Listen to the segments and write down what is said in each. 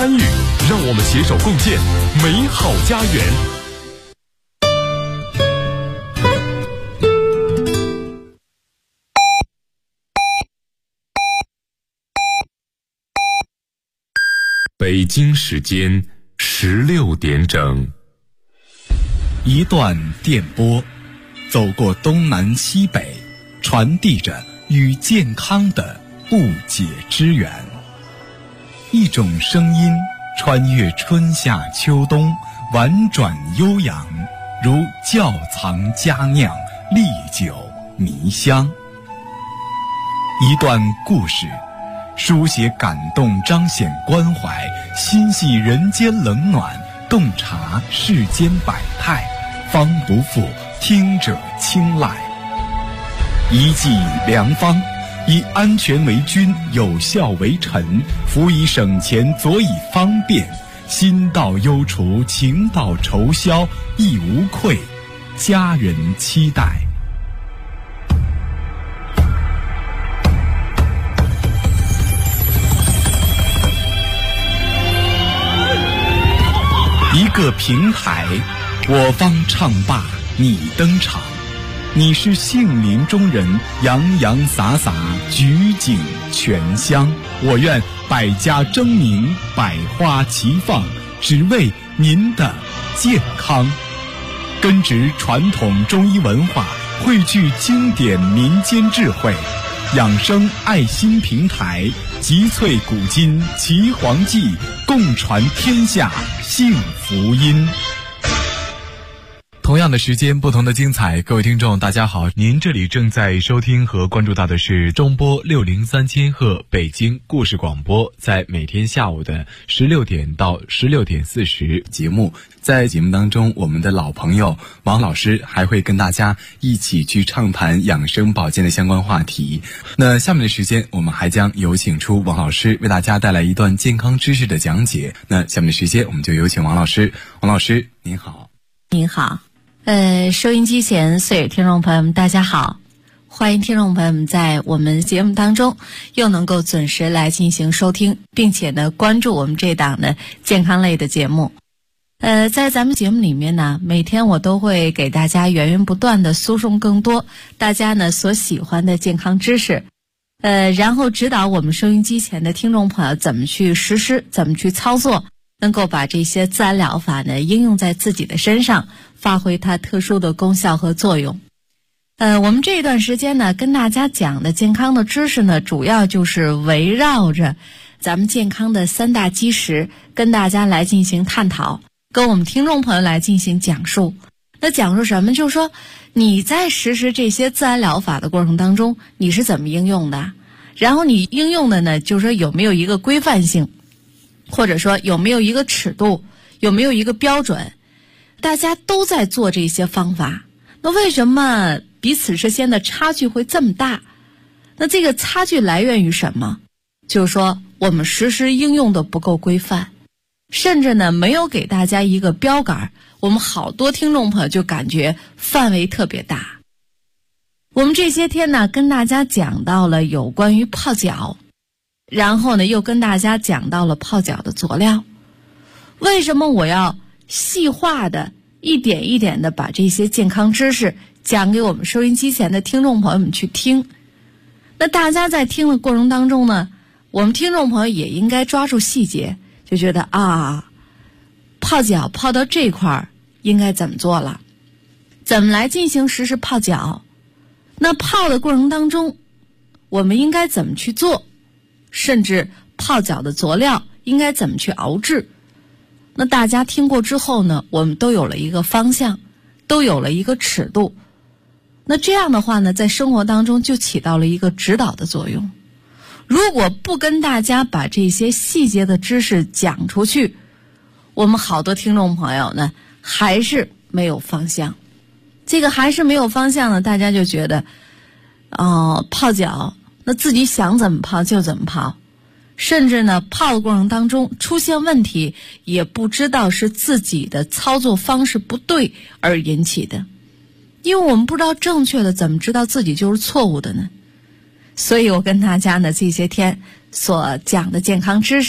参与，让我们携手共建美好家园。北京时间16点整， 一段电波，走过东南西北，传递着与健康的不解之缘。一种声音穿越春夏秋冬，婉转悠扬，如窖藏佳酿，历久弥香。一段故事，书写感动，彰显关怀，心系人间冷暖，洞察世间百态，方不负听者青睐。一剂良方，以安全为君，有效为臣，辅以省钱，佐以方便，心到忧除，情到愁消，亦无愧家人期待。一个平台，我方唱罢你登场，你是杏林中人，洋洋洒洒，举景全香。我愿百家争鸣，百花齐放，只为您的健康。根植传统中医文化，汇聚经典民间智慧，养生爱心平台，集萃古今岐黄记，共传天下幸福音。同样的时间，不同的精彩。各位听众大家好，您这里正在收听和关注到的是中波603千赫北京故事广播，在每天下午的16点到16点40节目。在节目当中，我们的老朋友王老师还会跟大家一起去畅谈养生保健的相关话题。那下面的时间，我们还将有请出王老师为大家带来一段健康知识的讲解。那下面的时间，我们就有请王老师。王老师您好。 您好。收音机前所有听众朋友们大家好，欢迎听众朋友们在我们节目当中又能够准时来进行收听，并且呢关注我们这档的健康类的节目。在咱们节目里面呢，每天我都会给大家源源不断的输送更多大家呢所喜欢的健康知识，然后指导我们收音机前的听众朋友怎么去实施，怎么去操作，能够把这些自然疗法呢应用在自己的身上，发挥它特殊的功效和作用。我们这一段时间呢跟大家讲的健康的知识呢，主要就是围绕着咱们健康的3大基石跟大家来进行探讨，跟我们听众朋友来进行讲述。那讲述什么？就是说你在实施这些自然疗法的过程当中，你是怎么应用的，然后你应用的呢，就是说有没有一个规范性，或者说有没有一个尺度，有没有一个标准。大家都在做这些方法，那为什么彼此之间的差距会这么大？那这个差距来源于什么？就是说我们实施应用的不够规范，甚至呢没有给大家一个标杆，我们好多听众朋友就感觉范围特别大。我们这些天呢跟大家讲到了有关于泡脚，然后呢又跟大家讲到了泡脚的佐料。为什么我要细化的一点一点的把这些健康知识讲给我们收音机前的听众朋友们去听？那大家在听的过程当中呢，我们听众朋友也应该抓住细节，就觉得泡脚泡到这块儿应该怎么做了，怎么来进行实施泡脚，那泡的过程当中我们应该怎么去做，甚至泡脚的佐料应该怎么去熬制。那大家听过之后呢，我们都有了一个方向，都有了一个尺度。那这样的话呢，在生活当中就起到了一个指导的作用。如果不跟大家把这些细节的知识讲出去，我们好多听众朋友呢还是没有方向。这个还是没有方向呢，大家就觉得泡脚那自己想怎么泡就怎么泡，甚至呢泡的过程当中出现问题，也不知道是自己的操作方式不对而引起的。因为我们不知道正确的，怎么知道自己就是错误的呢？所以我跟大家呢这些天所讲的健康知识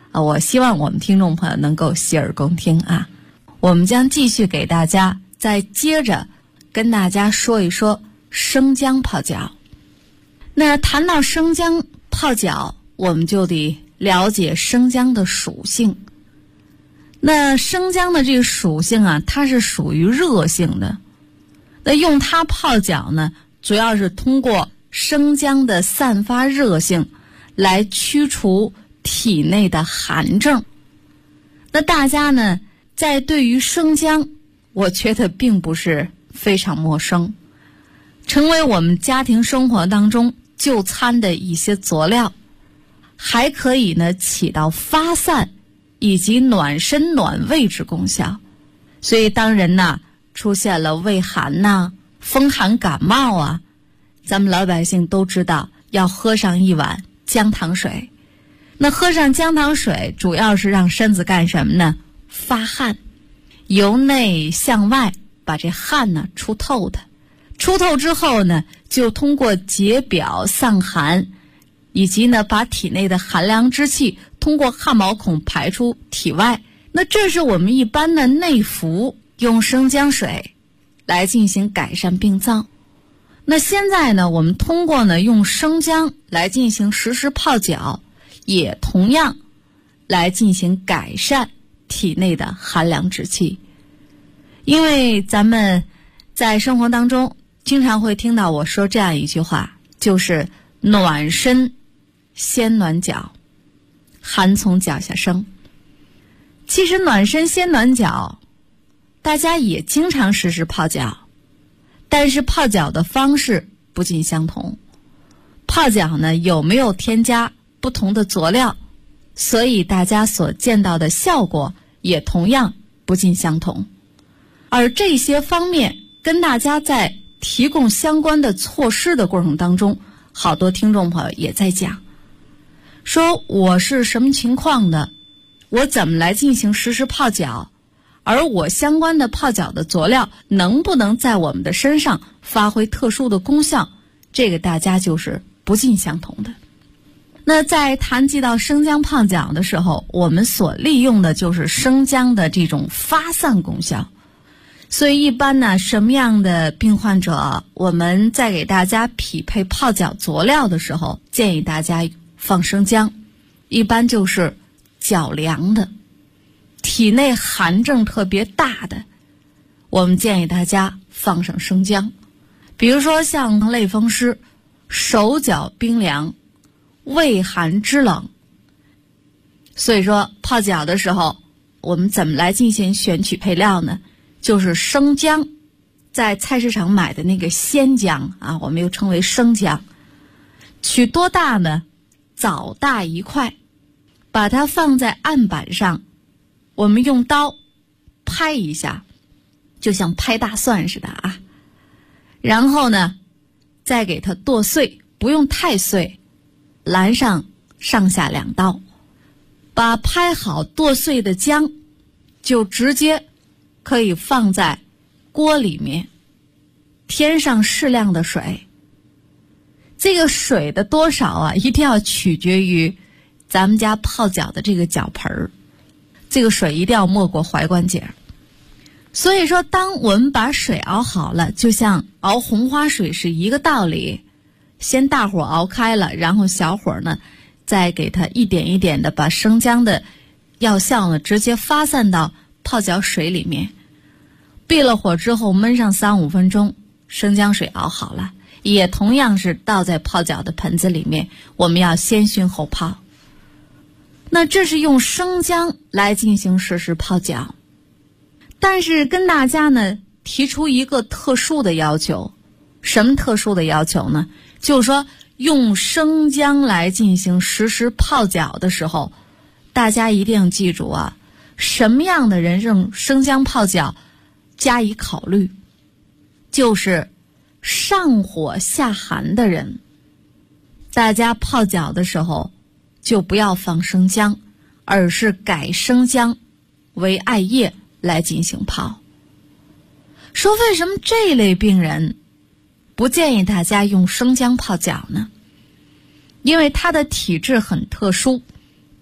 我希望我们听众朋友能够洗耳恭听啊。我们将继续给大家再接着跟大家说一说生姜泡脚。那谈到生姜泡脚，我们就得了解生姜的属性。那生姜的这个属性啊，它是属于热性的。那用它泡脚呢，主要是通过生姜的散发热性来驱除体内的寒症。那大家呢，在对于生姜，我觉得并不是非常陌生，成为我们家庭生活当中就餐的一些佐料，还可以呢起到发散以及暖身暖胃之功效。所以当人呢出现了胃寒呐、风寒感冒啊，咱们老百姓都知道要喝上一碗姜糖水。那喝上姜糖水主要是让身子干什么呢？发汗，由内向外把这汗呢出透的。出透之后呢，就通过解表散寒，以及呢把体内的寒凉之气通过汗毛孔排出体外。那这是我们一般的内服，用生姜水来进行改善病灶。那现在呢，我们通过呢用生姜来进行实时泡脚，也同样来进行改善体内的寒凉之气。因为咱们在生活当中经常会听到我说这样一句话，就是暖身先暖脚，寒从脚下生。其实暖身先暖脚，大家也经常实时泡脚，但是泡脚的方式不尽相同。泡脚呢有没有添加不同的佐料，所以大家所见到的效果也同样不尽相同。而这些方面跟大家在提供相关的措施的过程当中，好多听众朋友也在讲，说我是什么情况的，我怎么来进行实时泡脚，而我相关的泡脚的佐料能不能在我们的身上发挥特殊的功效，这个大家就是不尽相同的。那在谈及到生姜泡脚的时候，我们所利用的就是生姜的这种发散功效。所以一般呢，什么样的病患者，我们在给大家匹配泡脚佐料的时候，建议大家放生姜。一般就是脚凉的，体内寒症特别大的，我们建议大家放上生姜。比如说像类风湿、手脚冰凉、畏寒肢冷。所以说泡脚的时候，我们怎么来进行选取配料呢？就是生姜，在菜市场买的那个鲜姜啊，我们又称为生姜，取多大呢？枣大一块，把它放在案板上，我们用刀拍一下，就像拍大蒜似的啊。然后呢，再给它剁碎，不用太碎，拦上上下2刀，把拍好剁碎的姜就直接可以放在锅里面，添上适量的水。这个水的多少啊，一定要取决于咱们家泡脚的这个脚盆儿，这个水一定要没过踝关节。所以说当我们把水熬好了，就像熬红花水是一个道理，先大火熬开了，然后小火呢再给它一点一点的把生姜的药效呢直接发散到泡脚水里面。闭了火之后焖上3-5分钟，生姜水熬好了，也同样是倒在泡脚的盆子里面，我们要先熏后泡。那这是用生姜来进行实时泡脚。但是跟大家呢提出一个特殊的要求。什么特殊的要求呢？就是说用生姜来进行实时泡脚的时候，大家一定记住啊，什么样的人用生姜泡脚加以考虑，就是上火下寒的人，大家泡脚的时候就不要放生姜，而是改生姜为艾叶来进行泡。说为什么这类病人不建议大家用生姜泡脚呢？因为他的体质很特殊，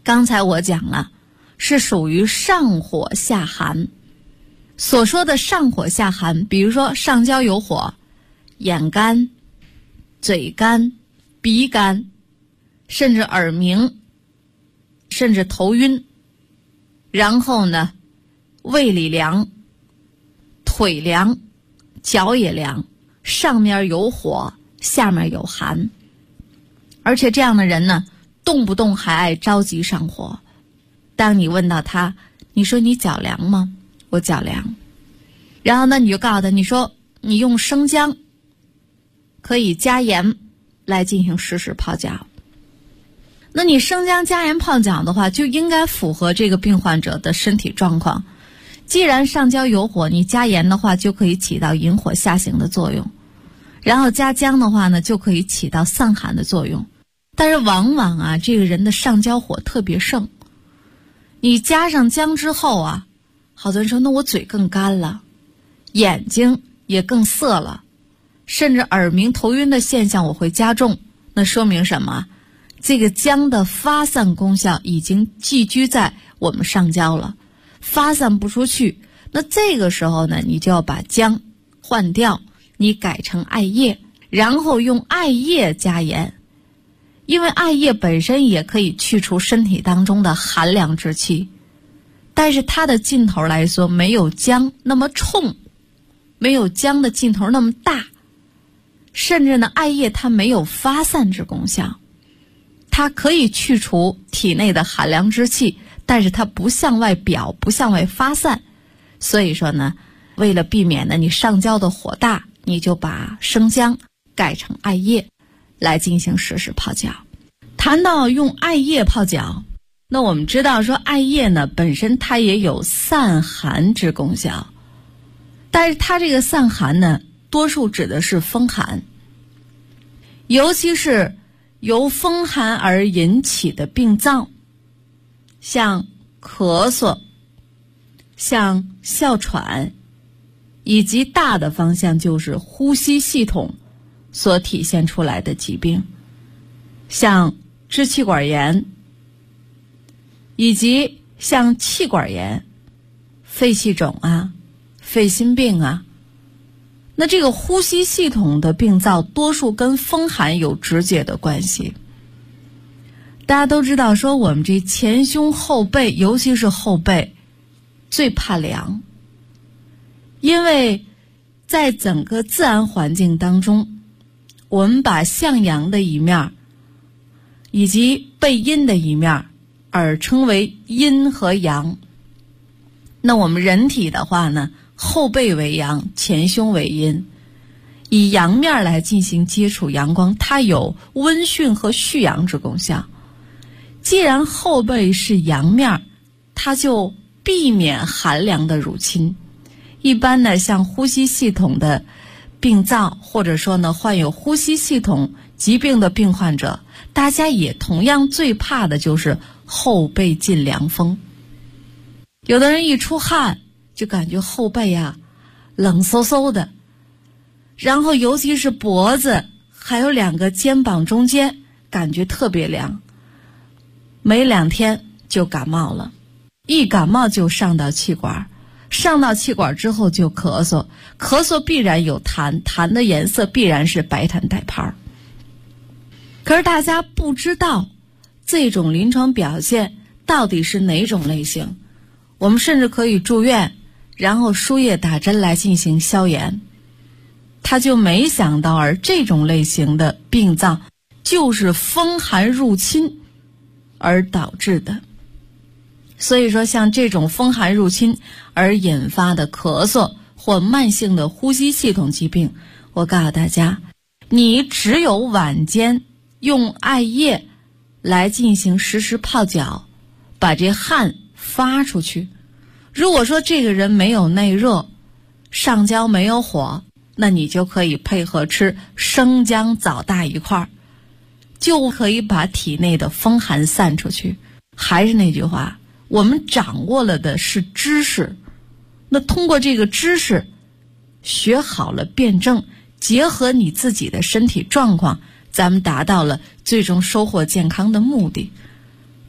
刚才我讲了，是属于上火下寒。所说的上火下寒，比如说上焦有火，眼干、嘴干、鼻干，甚至耳鸣，甚至头晕，然后呢，胃里凉，腿凉，脚也凉，上面有火，下面有寒。而且这样的人呢，动不动还爱着急上火。当你问到他，你说你脚凉吗？我脚凉。然后呢，你就告诉他，你说你用生姜可以加盐来进行实时泡脚。那你生姜加盐泡脚的话，就应该符合这个病患者的身体状况。既然上焦有火，你加盐的话就可以起到引火下行的作用，然后加姜的话呢，就可以起到散寒的作用。但是往往啊，这个人的上焦火特别盛，你加上姜之后啊，好多人说那我嘴更干了，眼睛也更涩了，甚至耳鸣头晕的现象我会加重。那说明什么？这个姜的发散功效已经寄居在我们上焦了，发散不出去。那这个时候呢，你就要把姜换掉，你改成艾叶，然后用艾叶加盐。因为艾叶本身也可以去除身体当中的寒凉之气，但是它的劲头来说没有姜那么冲，没有姜的劲头那么大，甚至呢，艾叶它没有发散之功效。它可以去除体内的寒凉之气，但是它不向外表，不向外发散。所以说呢，为了避免呢你上焦的火大，你就把生姜改成艾叶来进行实时泡脚。谈到用艾叶泡脚，那我们知道说艾叶呢本身它也有散寒之功效，但是它这个散寒呢，多数指的是风寒，尤其是由风寒而引起的病灶，像咳嗽，像哮喘，以及大的方向就是呼吸系统所体现出来的疾病，像支气管炎，以及像气管炎、肺气肿啊、肺心病啊。那这个呼吸系统的病灶多数跟风寒有直接的关系。大家都知道说我们这前胸后背，尤其是后背最怕凉，因为在整个自然环境当中，我们把向阳的一面以及背阴的一面而称为阴和阳。那我们人体的话呢，后背为阳，前胸为阴，以阳面来进行接触阳光，它有温煦和蓄阳之功效。既然后背是阳面，它就避免寒凉的入侵。一般呢，像呼吸系统的病灶，或者说呢患有呼吸系统疾病的病患者，大家也同样最怕的就是后背进凉风。有的人一出汗就感觉后背啊冷飕飕的，然后尤其是脖子还有两个肩膀中间感觉特别凉，没2天就感冒了，一感冒就上到气管，上到气管之后就咳嗽，咳嗽必然有痰，痰的颜色必然是白痰带泡。可是大家不知道这种临床表现到底是哪种类型，我们甚至可以住院，然后输液打针来进行消炎。他就没想到，而这种类型的病灶就是风寒入侵而导致的。所以说像这种风寒入侵而引发的咳嗽或慢性的呼吸系统疾病，我告诉大家，你只有晚间用艾叶来进行实时泡脚，把这汗发出去。如果说这个人没有内热，上焦没有火，那你就可以配合吃生姜枣大一块，就可以把体内的风寒散出去。还是那句话，我们掌握了的是知识，那通过这个知识学好了辩证，结合你自己的身体状况，咱们达到了最终收获健康的目的。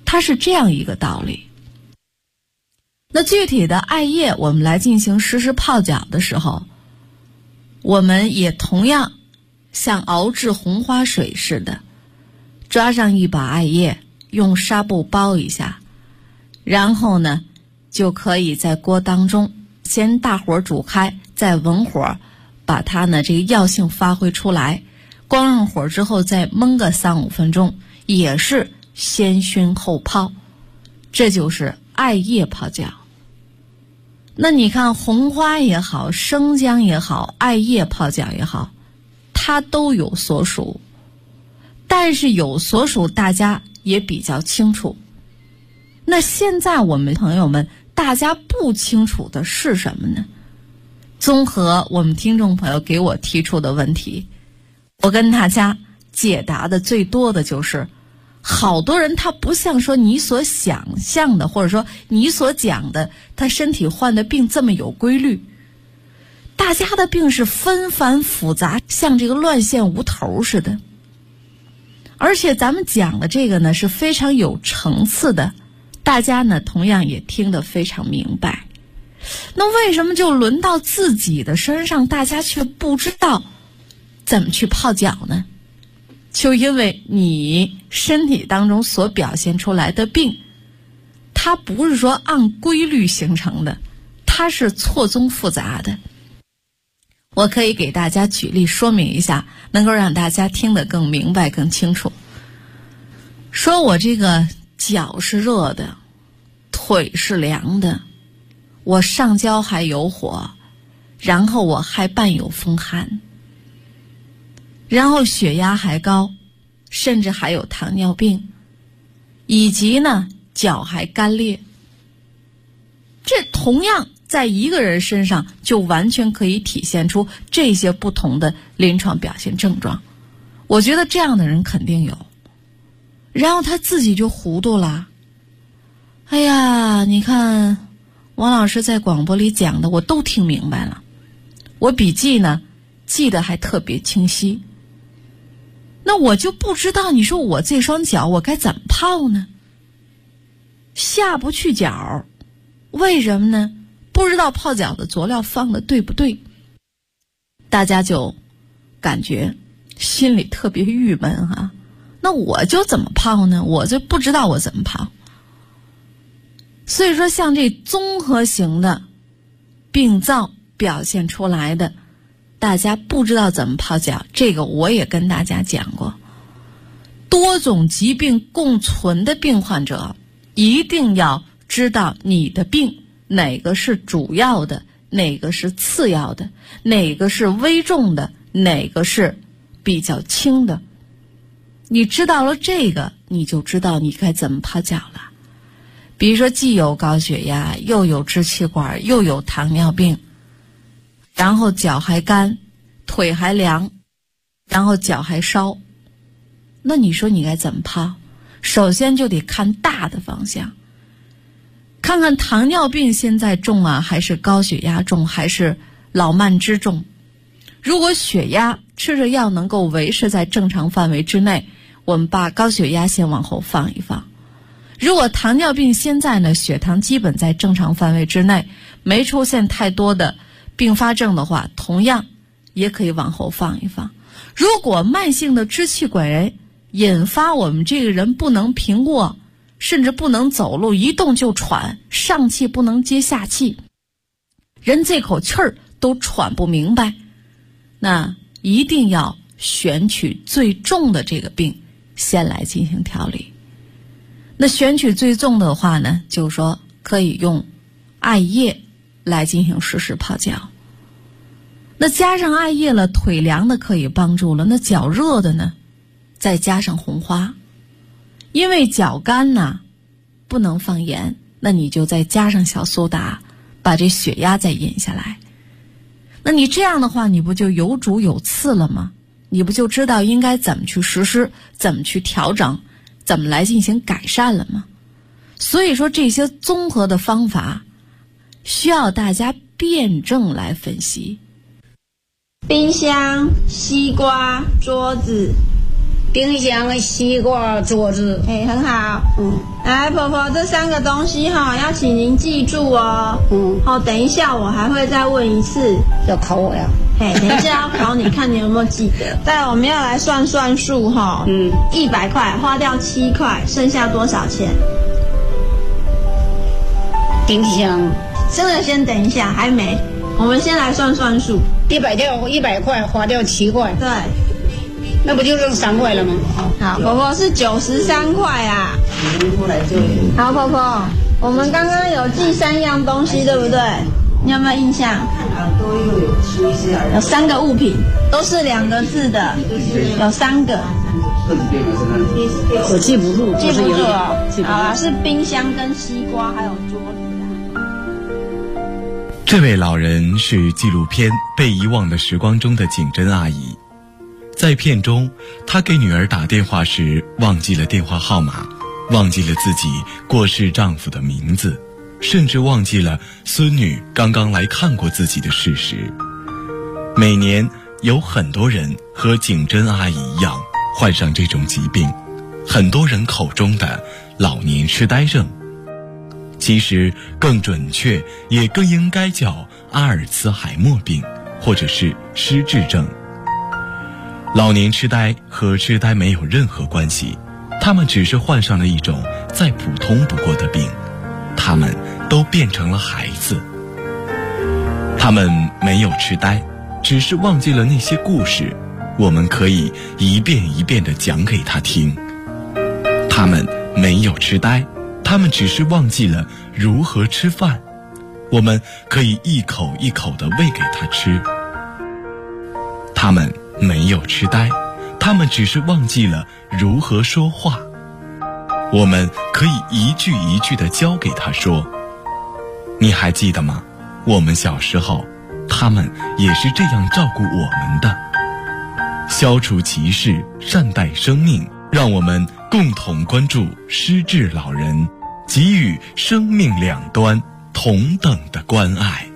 它是这样一个道理。那具体的艾叶我们来进行实施泡脚的时候，我们也同样像熬制红花水似的，抓上一把艾叶，用纱布包一下，然后呢就可以在锅当中先大火煮开，再文火把它呢这个药性发挥出来，光上火之后再焖个3-5分钟，也是先熏后泡，这就是艾叶泡脚。那你看红花也好，生姜也好，艾叶泡脚也好，它都有所属，但是有所属大家也比较清楚。那现在我们朋友们大家不清楚的是什么呢？综合我们听众朋友给我提出的问题，我跟大家解答的最多的就是，好多人他不像说你所想象的，或者说你所讲的他身体患的病这么有规律，大家的病是纷繁复杂，像这个乱线无头似的。而且咱们讲的这个呢是非常有层次的，大家呢同样也听得非常明白。那为什么就轮到自己的身上，大家却不知道怎么去泡脚呢？就因为你身体当中所表现出来的病，它不是说按规律形成的，它是错综复杂的。我可以给大家举例说明一下，能够让大家听得更明白更清楚。说我这个脚是热的，腿是凉的，我上焦还有火，然后我还伴有风寒，然后血压还高，甚至还有糖尿病，以及呢脚还干裂。这同样在一个人身上就完全可以体现出这些不同的临床表现症状。我觉得这样的人肯定有，然后他自己就糊涂了。哎呀，你看王老师在广播里讲的我都听明白了，我笔记呢记得还特别清晰，那我就不知道你说我这双脚我该怎么泡呢？下不去脚，为什么呢？不知道泡脚的佐料放的对不对，大家就感觉心里特别郁闷哈。那我就怎么泡呢？我就不知道我怎么泡。所以说像这综合型的病灶表现出来的，大家不知道怎么泡脚，这个我也跟大家讲过。多种疾病共存的病患者，一定要知道你的病哪个是主要的，哪个是次要的，哪个是危重的，哪个是比较轻的。你知道了这个，你就知道你该怎么泡脚了。比如说既有高血压，又有支气管，又有糖尿病，然后脚还干，腿还凉，然后脚还烧，那你说你该怎么泡？首先就得看大的方向，看看糖尿病现在重啊，还是高血压重，还是老慢支重。如果血压吃着药能够维持在正常范围之内，我们把高血压先往后放一放。如果糖尿病现在呢血糖基本在正常范围之内，没出现太多的并发症的话，同样也可以往后放一放。如果慢性的支气管炎引发我们这个人不能平卧，甚至不能走路，一动就喘，上气不能接下气，人这口气儿都喘不明白，那一定要选取最重的这个病先来进行调理。那选取最重的话呢，就是说可以用艾叶来进行实施泡脚。那加上艾叶了，腿凉的可以帮助了，那脚热的呢，再加上红花。因为脚干呢不能放盐，那你就再加上小苏打，把这血压再引下来。那你这样的话，你不就有主有次了吗？你不就知道应该怎么去实施，怎么去调整，怎么来进行改善了吗？所以说这些综合的方法需要大家辩证来分析。 冰箱、西瓜、桌子冰箱、西瓜、桌子。 很好。来，婆婆，这3个东西要请您记住哦。等一下我还会再问一次。 要考我呀？ 等一下要考你，看你有没有记得。再我们要来算数100块花掉7块，剩下多少钱？ 冰箱。 真的先等一下，还没。我们先来算数。 100块花掉7块。 对。 那不就剩3块了吗？ 好，婆婆是93块啊。好，婆婆，我们刚刚有记3样东西，对不对？你有没有印象？有3个物品，都是2个字的，有3个。 我记不住哦。好啦，是冰箱跟西瓜还有桌子啊。 这位老人是纪录片《被遗忘的时光》中的景珍阿姨。在片中，她给女儿打电话时忘记了电话号码，忘记了自己过世丈夫的名字，甚至忘记了孙女刚刚来看过自己的事实。每年有很多人和景珍阿姨一样患上这种疾病，很多人口中的老年痴呆症，其实更准确也更应该叫阿尔茨海默病，或者是失智症。老年痴呆和痴呆没有任何关系，他们只是患上了一种再普通不过的病，他们都变成了孩子。他们没有痴呆，只是忘记了那些故事，我们可以一遍一遍地讲给他听。他们没有痴呆，他们只是忘记了如何吃饭，我们可以一口一口地喂给他吃。他们没有痴呆，他们只是忘记了如何说话，我们可以一句一句地教给他说。你还记得吗？我们小时候，他们也是这样照顾我们的。消除歧视，善待生命，让我们共同关注失智老人，给予生命两端同等的关爱。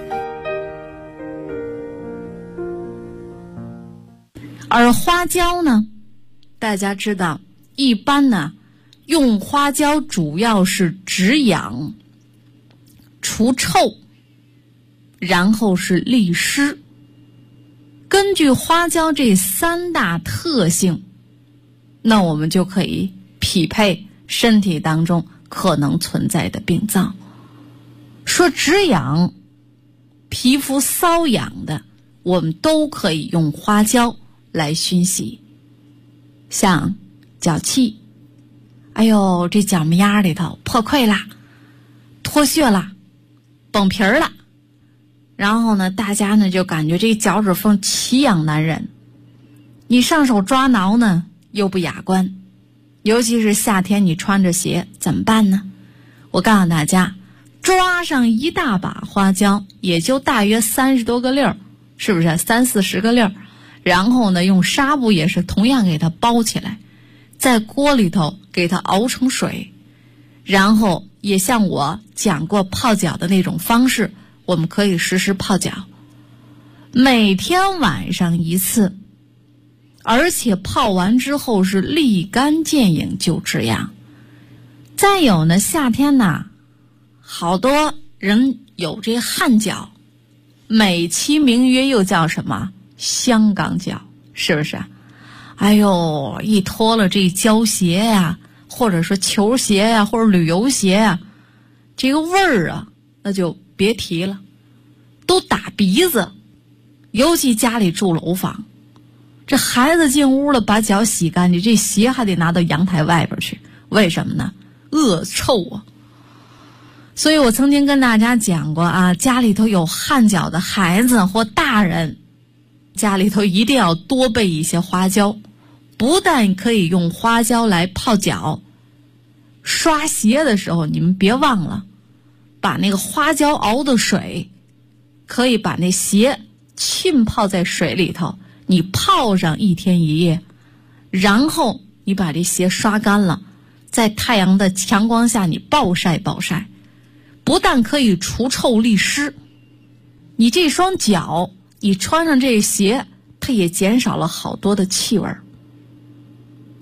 而花椒呢，大家知道，一般呢，用花椒主要是止痒、除臭，然后是利湿。根据花椒这3大特性，那我们就可以匹配身体当中可能存在的病灶。说止痒、皮肤瘙痒的，我们都可以用花椒来熏洗。像脚气，哎呦，这脚面丫里头破溃啦，脱屑啦，崩皮儿了，然后呢，大家呢就感觉这脚趾缝奇痒难忍，你上手抓挠呢又不雅观，尤其是夏天你穿着鞋怎么办呢？我告诉大家，抓上一大把花椒，也就大约30多个粒儿，是不是30-40个粒儿？然后呢，用纱布也是同样给它包起来，在锅里头给它熬成水，然后也像我讲过泡脚的那种方式，我们可以实时泡脚，每天晚上1次，而且泡完之后是立竿见影就止痒。再有呢，夏天呐，好多人有这汗脚，美其名曰又叫什么香港脚，是不是？哎呦，一脱了这胶鞋呀，或者说球鞋呀，或者旅游鞋呀，这个味儿啊，那就别提了，都打鼻子。尤其家里住楼房，这孩子进屋了，把脚洗干净，这鞋还得拿到阳台外边去，为什么呢？恶臭啊！所以我曾经跟大家讲过啊，家里头有汗脚的孩子或大人，家里头一定要多备一些花椒，不但可以用花椒来泡脚，刷鞋的时候你们别忘了把那个花椒熬的水，可以把那鞋浸泡在水里头，你泡上1天1夜，然后你把这鞋刷干了，在太阳的强光下你暴晒暴晒，不但可以除臭利湿，你这双脚你穿上这鞋，它也减少了好多的气味。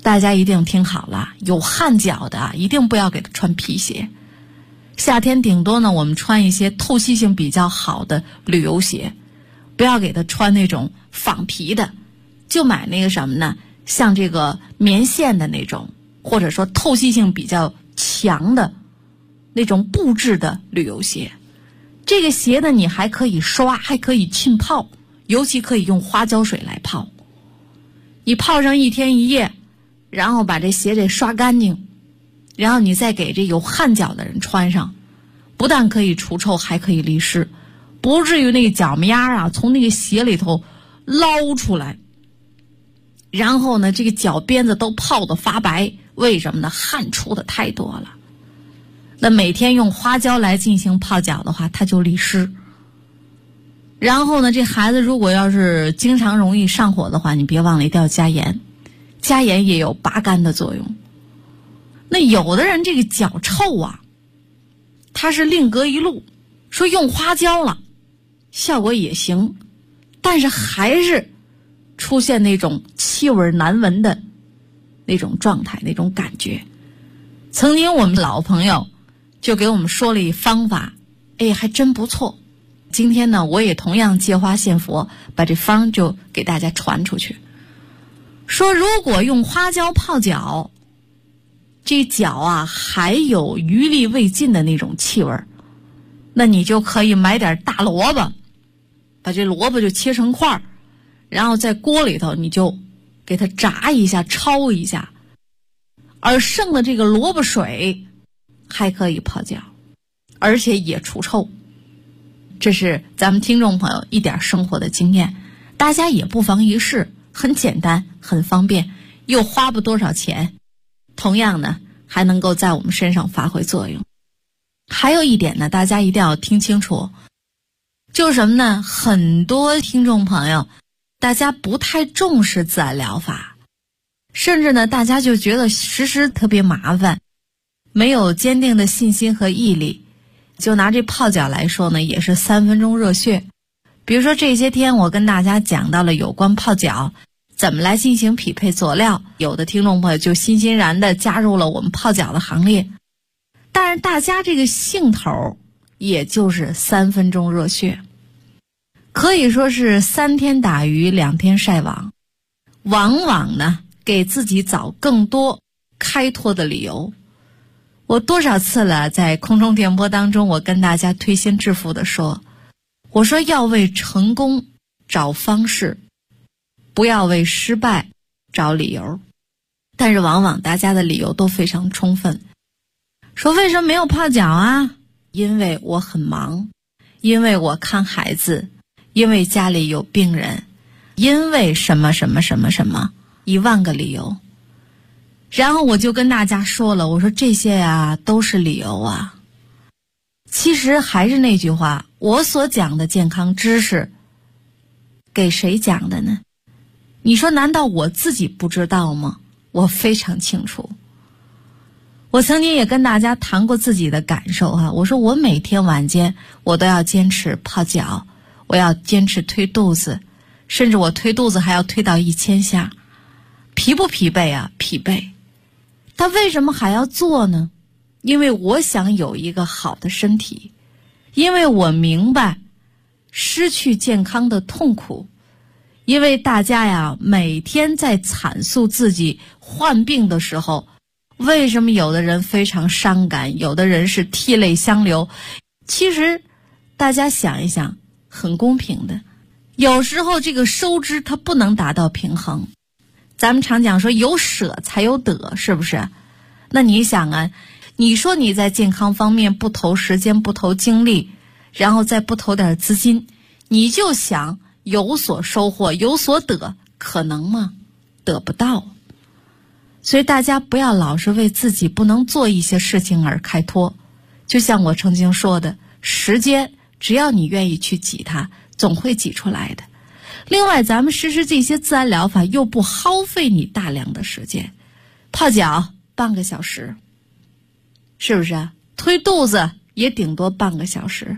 大家一定听好了，有汗脚的一定不要给他穿皮鞋。夏天顶多呢，我们穿一些透气性比较好的旅游鞋，不要给他穿那种仿皮的，就买那个什么呢，像这个棉线的那种，或者说透气性比较强的那种布质的旅游鞋。这个鞋呢，你还可以刷，还可以浸泡，尤其可以用花椒水来泡。你泡上1天1夜，然后把这鞋给刷干净，然后你再给这有汗脚的人穿上，不但可以除臭，还可以利湿，不至于那个脚面啊从那个鞋里头捞出来，然后呢这个脚边子都泡得发白。为什么呢？汗出的太多了。那每天用花椒来进行泡脚的话，它就利湿。然后呢，这孩子如果要是经常容易上火的话，你别忘了一定要加盐，加盐也有拔干的作用。那有的人这个脚臭啊，他是另隔一路，说用花椒了，效果也行，但是还是出现那种气味难闻的那种状态，那种感觉。曾经我们老朋友就给我们说了一方法，还真不错。今天呢，我也同样借花献佛，把这方就给大家传出去。说如果用花椒泡脚，这脚啊还有余力未尽的那种气味，那你就可以买点大萝卜，把这萝卜就切成块，然后在锅里头你就给它炸一下，焯一下，而剩的这个萝卜水还可以泡脚，而且也除臭。这是咱们听众朋友一点生活的经验，大家也不妨一试，很简单，很方便，又花不多少钱，同样呢还能够在我们身上发挥作用。还有一点呢，大家一定要听清楚，就是什么呢？很多听众朋友大家不太重视自然疗法，甚至呢大家就觉得实施特别麻烦，没有坚定的信心和毅力。就拿这泡脚来说呢，也是3分钟热血。比如说这些天我跟大家讲到了有关泡脚怎么来进行匹配佐料，有的听众朋友就欣欣然地加入了我们泡脚的行列。但是大家这个兴头也就是3分钟热血，可以说是3天打鱼2天晒网，往往呢给自己找更多开脱的理由。我多少次了在空中电波当中，我跟大家推心置腹的说，我说要为成功找方式，不要为失败找理由。但是往往大家的理由都非常充分，说为什么没有泡脚啊？因为我很忙，因为我看孩子，因为家里有病人，因为什么什么什么什么，1万个理由。然后我就跟大家说了，我说这些啊都是理由啊。其实还是那句话，我所讲的健康知识给谁讲的呢？你说难道我自己不知道吗？我非常清楚。我曾经也跟大家谈过自己的感受啊，我说我每天晚间我都要坚持泡脚，我要坚持推肚子，甚至我推肚子还要推到1000下。疲不疲惫啊？疲惫。他为什么还要做呢？因为我想有一个好的身体，因为我明白失去健康的痛苦，因为大家呀每天在阐述自己患病的时候，为什么有的人非常伤感，有的人是涕泪相流。其实大家想一想，很公平的，有时候这个收支它不能达到平衡。咱们常讲说有舍才有得，是不是？那你想啊，你说你在健康方面不投时间，不投精力，然后再不投点资金，你就想有所收获，有所得，可能吗？得不到。所以大家不要老是为自己不能做一些事情而开脱。就像我曾经说的，时间只要你愿意去挤它，总会挤出来的。另外咱们实施这些自然疗法又不耗费你大量的时间，泡脚半个小时，是不是？推肚子也顶多半个小时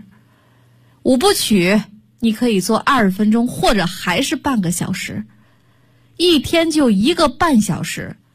，5部曲你可以做20分钟，或者还是半个小时，一天就1个半小时，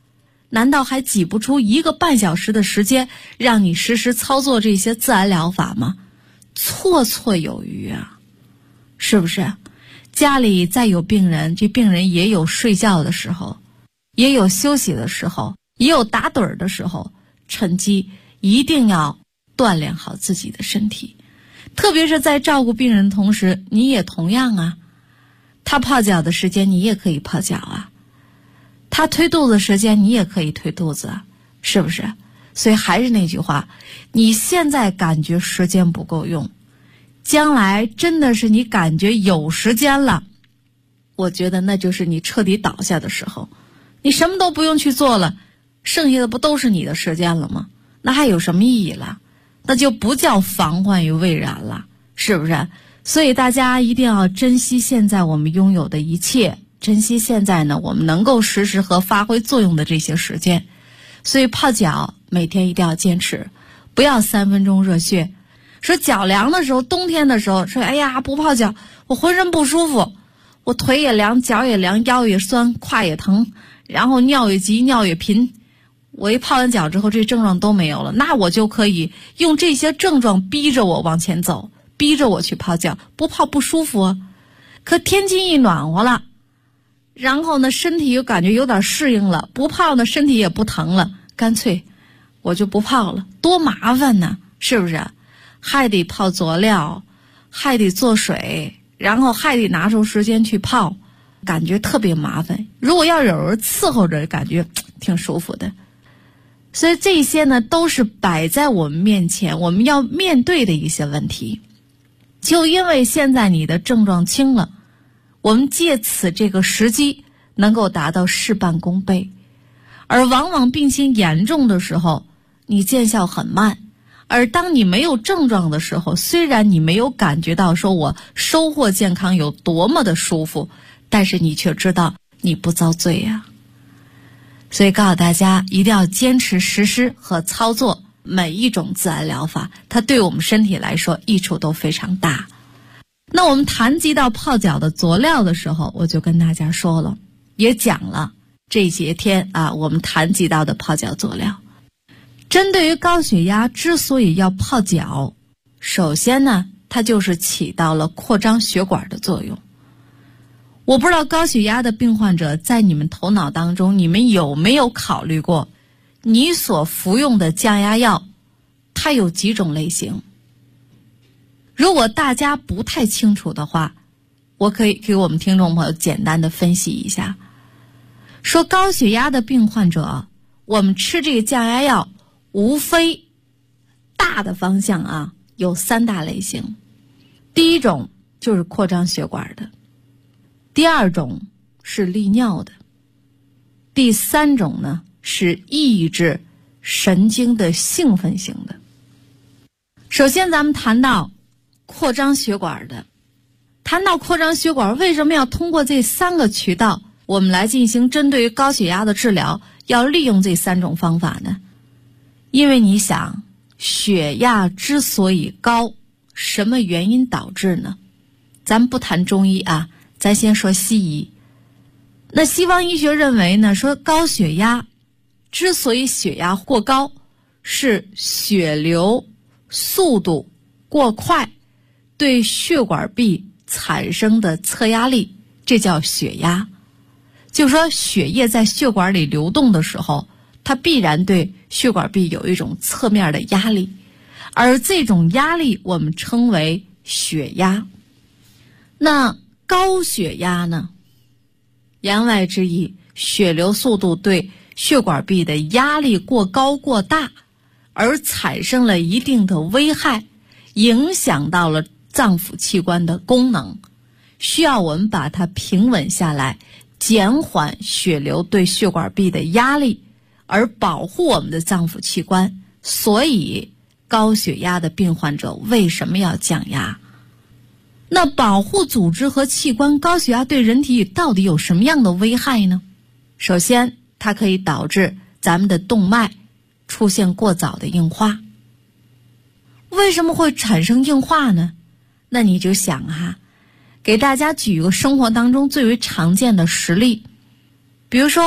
难道还挤不出1个半小时的时间让你实时操作这些自然疗法吗？绰绰有余啊，是不是？家里再有病人，这病人也有睡觉的时候，也有休息的时候，也有打盹的时候，趁机一定要锻炼好自己的身体。特别是在照顾病人的同时，你也同样啊，他泡脚的时间你也可以泡脚啊，他推肚子时间你也可以推肚子啊，是不是？所以还是那句话，你现在感觉时间不够用，将来真的是你感觉有时间了，我觉得那就是你彻底倒下的时候，你什么都不用去做了，剩下的不都是你的时间了吗？那还有什么意义了？那就不叫防患于未然了，是不是？所以大家一定要珍惜现在我们拥有的一切，珍惜现在呢我们能够实时和发挥作用的这些时间。所以泡脚每天一定要坚持，不要3分钟热血。说脚凉的时候，冬天的时候说哎呀不泡脚我浑身不舒服，我腿也凉，脚也凉，腰也酸，胯也疼，然后尿也急，尿也频。我一泡完脚之后这症状都没有了，那我就可以用这些症状逼着我往前走，逼着我去泡脚，不泡不舒服啊。可天气一暖和了，然后呢身体又感觉有点适应了，不泡呢身体也不疼了，干脆我就不泡了，多麻烦呢，是不是？还得泡佐料，还得做水，然后还得拿出时间去泡，感觉特别麻烦。如果要有人伺候着，感觉挺舒服的。所以这些呢都是摆在我们面前我们要面对的一些问题。就因为现在你的症状轻了，我们借此这个时机能够达到事半功倍，而往往病情严重的时候你见效很慢，而当你没有症状的时候，虽然你没有感觉到说我收获健康有多么的舒服，但是你却知道你不遭罪呀。所以告诉大家一定要坚持实施和操作每一种自然疗法，它对我们身体来说益处都非常大。那我们谈及到泡脚的佐料的时候，我就跟大家说了，也讲了这些天啊，我们谈及到的泡脚佐料。针对于高血压之所以要泡脚，首先呢它就是起到了扩张血管的作用。我不知道高血压的病患者在你们头脑当中，你们有没有考虑过你所服用的降压药它有几种类型？如果大家不太清楚的话，我可以给我们听众朋友简单的分析一下。说高血压的病患者，我们吃这个降压药无非大的方向啊有3大类型。第一种就是扩张血管的，第二种是利尿的，第3种呢是抑制神经的兴奋型的。首先咱们谈到扩张血管的，谈到扩张血管，为什么要通过这3个渠道我们来进行针对于高血压的治疗，要利用这3种方法呢？因为你想，血压之所以高，什么原因导致呢？咱不谈中医啊，咱先说西医。那西方医学认为呢，说高血压之所以血压过高，是血流速度过快对血管壁产生的侧压力，这叫血压。就是说血液在血管里流动的时候，它必然对血管壁有一种侧面的压力，而这种压力我们称为血压。那高血压呢，言外之意，血流速度对血管壁的压力过高过大，而产生了一定的危害，影响到了脏腑器官的功能，需要我们把它平稳下来，减缓血流对血管壁的压力，而保护我们的脏腑器官。所以高血压的病患者为什么要降压？那保护组织和器官，高血压对人体到底有什么样的危害呢？首先，它可以导致咱们的动脉出现过早的硬化。为什么会产生硬化呢？那你就想哈，给大家举一个生活当中最为常见的实例，比如说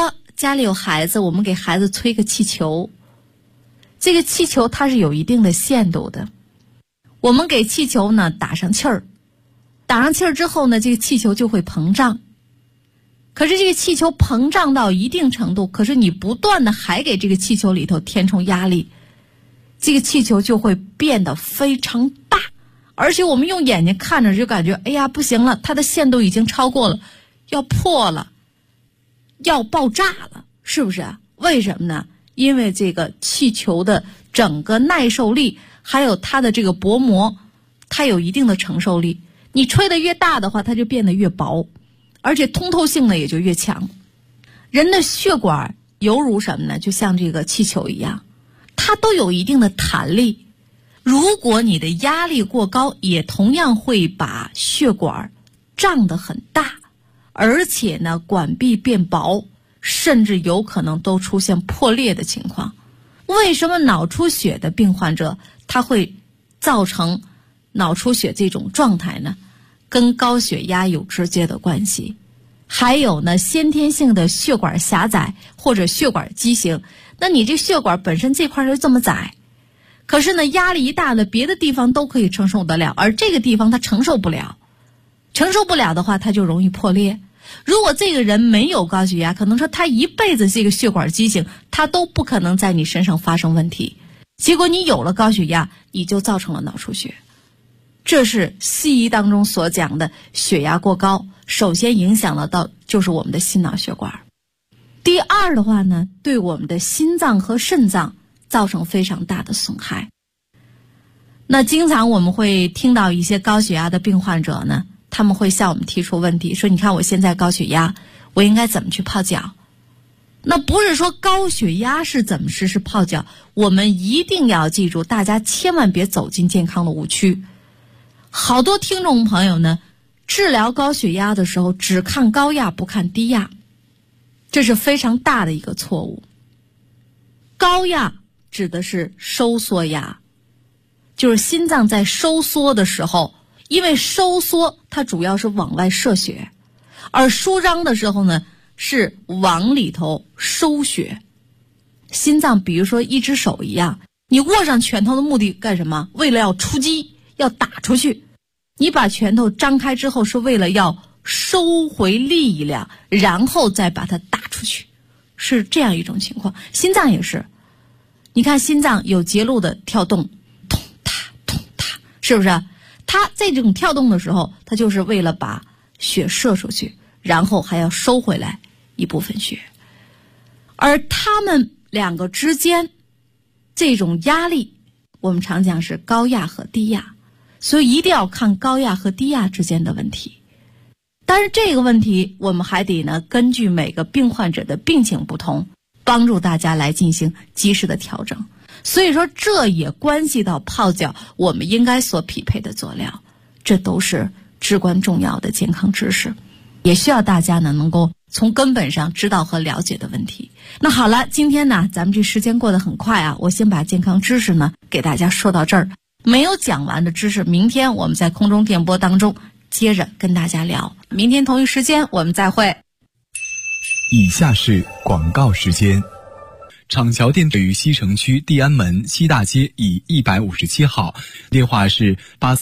家里有孩子，我们给孩子吹个气球，这个气球它是有一定的限度的。我们给气球呢打上气儿，打上气儿之后呢，这个气球就会膨胀。可是这个气球膨胀到一定程度，可是你不断的还给这个气球里头填充压力，这个气球就会变得非常大，而且我们用眼睛看着就感觉，哎呀不行了，它的限度已经超过了，要破了，要爆炸了，是不是啊？为什么呢？因为这个气球的整个耐受力还有它的这个薄膜，它有一定的承受力，你吹得越大的话，它就变得越薄，而且通透性呢也就越强。人的血管犹如什么呢？就像这个气球一样，它都有一定的弹力。如果你的压力过高，也同样会把血管胀得很大，而且呢管壁变薄，甚至有可能都出现破裂的情况。为什么脑出血的病患者他会造成脑出血这种状态呢？跟高血压有直接的关系。还有呢，先天性的血管狭窄或者血管畸形，那你这血管本身这块就这么窄，可是呢压力一大呢，别的地方都可以承受得了，而这个地方它承受不了，承受不了的话它就容易破裂。如果这个人没有高血压，可能说他一辈子这个血管畸形，他都不可能在你身上发生问题，结果你有了高血压，你就造成了脑出血。这是西医当中所讲的血压过高，首先影响得到就是我们的心脑血管。第二的话呢，对我们的心脏和肾脏造成非常大的损害。那经常我们会听到一些高血压的病患者呢，他们会向我们提出问题，说你看我现在高血压，我应该怎么去泡脚？那不是说高血压是怎么实施泡脚，我们一定要记住，大家千万别走进健康的误区。好多听众朋友呢，治疗高血压的时候只看高压不看低压，这是非常大的一个错误。高压指的是收缩压，就是心脏在收缩的时候，因为收缩它主要是往外射血，而舒张的时候呢是往里头收血。心脏比如说一只手一样，你握上拳头的目的干什么？为了要出击，要打出去。你把拳头张开之后是为了要收回力量，然后再把它打出去，是这样一种情况。心脏也是，你看心脏有节律的跳动，咚嗒咚嗒，是不是？它在这种跳动的时候，它就是为了把血射出去，然后还要收回来一部分血。而它们两个之间这种压力，我们常讲是高压和低压，所以一定要看高压和低压之间的问题。但是这个问题我们还得呢根据每个病患者的病情不同，帮助大家来进行及时的调整。所以说这也关系到泡脚我们应该所匹配的佐料，这都是至关重要的健康知识，也需要大家呢能够从根本上知道和了解的问题。那好了，今天呢咱们这时间过得很快啊，我先把健康知识呢给大家说到这儿，没有讲完的知识，明天我们在空中电波当中接着跟大家聊。明天同一时间我们再会。 以下是广告时间。厂桥店位于西城区地安门西大街以157号，电话是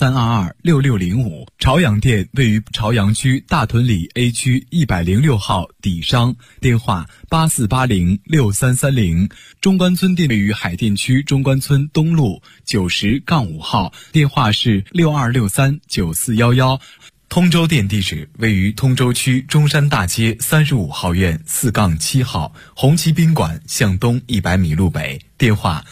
83226605。朝阳店位于朝阳区大屯里 A 区106号底商，电话84806330。中关村店位于海淀区中关村东路90-5号，电话是62639411。通州店地址位于通州区中山大街35号院4-7号，红旗宾馆向东100米路北，电话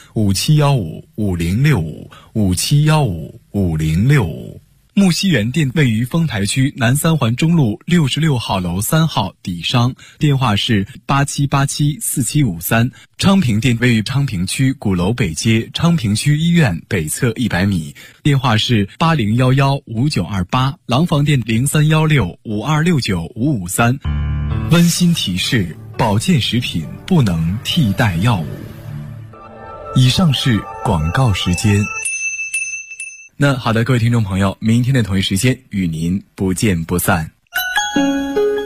57155065，57155065。木樨园店位于丰台区南三环中路66号楼3号底商，电话是87874753。昌平店位于昌平区鼓楼北街昌平区医院北侧100米，电话是80115928。廊坊店031652695553。温馨提示：保健食品不能替代药物。以上是广告时间。那好的，各位听众朋友，明天的同一时间与您不见不散。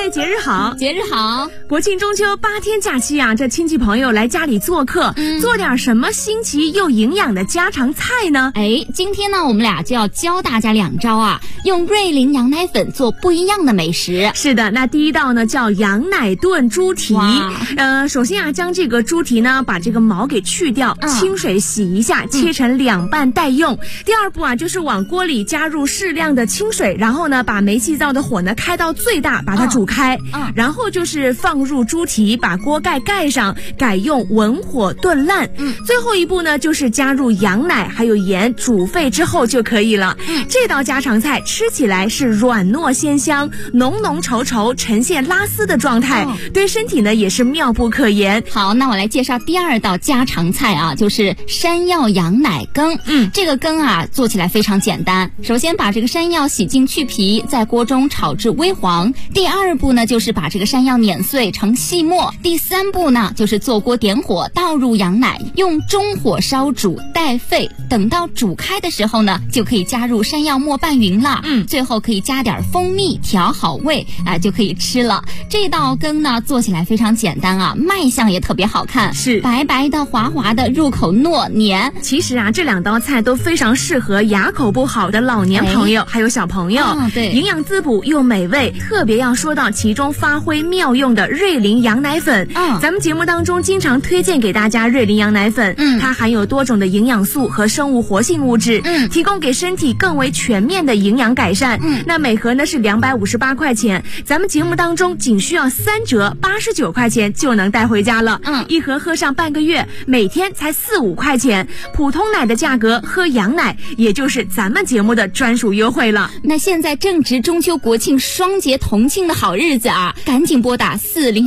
节日好， 节日好！ 国庆中秋8天假期啊，这亲戚朋友来家里做客，做点什么新奇又营养的家常菜呢？ 今天呢，我们俩就要教大家2招啊，用瑞麟羊奶粉做不一样的美食。 是的，那第一道呢叫羊奶炖猪蹄。首先啊，将这个猪蹄呢，把这个毛给去掉，清水洗一下，切成2半待用。第二步啊，就是往锅里加入适量的清水，然后呢，把煤气灶的火呢开到最大，把它煮开。然后就是放入猪蹄，把锅盖盖上，改用文火炖烂。最后一步呢，就是加入羊奶还有盐，煮沸之后就可以了。这道家常菜吃起来是软糯鲜香，浓浓稠稠，呈现拉丝的状态，对身体呢也是妙不可言。 好，那我来介绍第2道家常菜啊，就是山药羊奶羹。这个羹啊做起来非常简单，首先把这个山药洗净去皮，在锅中炒至微黄。第2步呢，就是把这个山药碾碎成细末。第3步呢，就是做锅点火，倒入羊奶，用中火烧煮待沸，等到煮开的时候呢，就可以加入山药末拌匀了。最后可以加点蜂蜜调好味就可以吃了。这道羹呢做起来非常简单啊，卖相也特别好看，是白白的滑滑的，入口糯黏。 其实啊，这2道菜都非常适合牙口不好的老年朋友还有小朋友。 对， 营养滋补又美味。特别要说到其中发挥妙用的瑞麟羊奶粉。咱们节目当中经常推荐给大家瑞麟羊奶粉。它含有多种的营养素和生物活性物质，提供给身体更为全面的营养改善。那每盒呢是258块钱，咱们节目当中仅需要3折，89块钱就能带回家了。一盒喝上半个月，每天才4、5块钱。普通奶的价格喝羊奶，也就是咱们节目的专属优惠了。 那现在正值中秋国庆双节同庆的好日子啊，赶紧拨打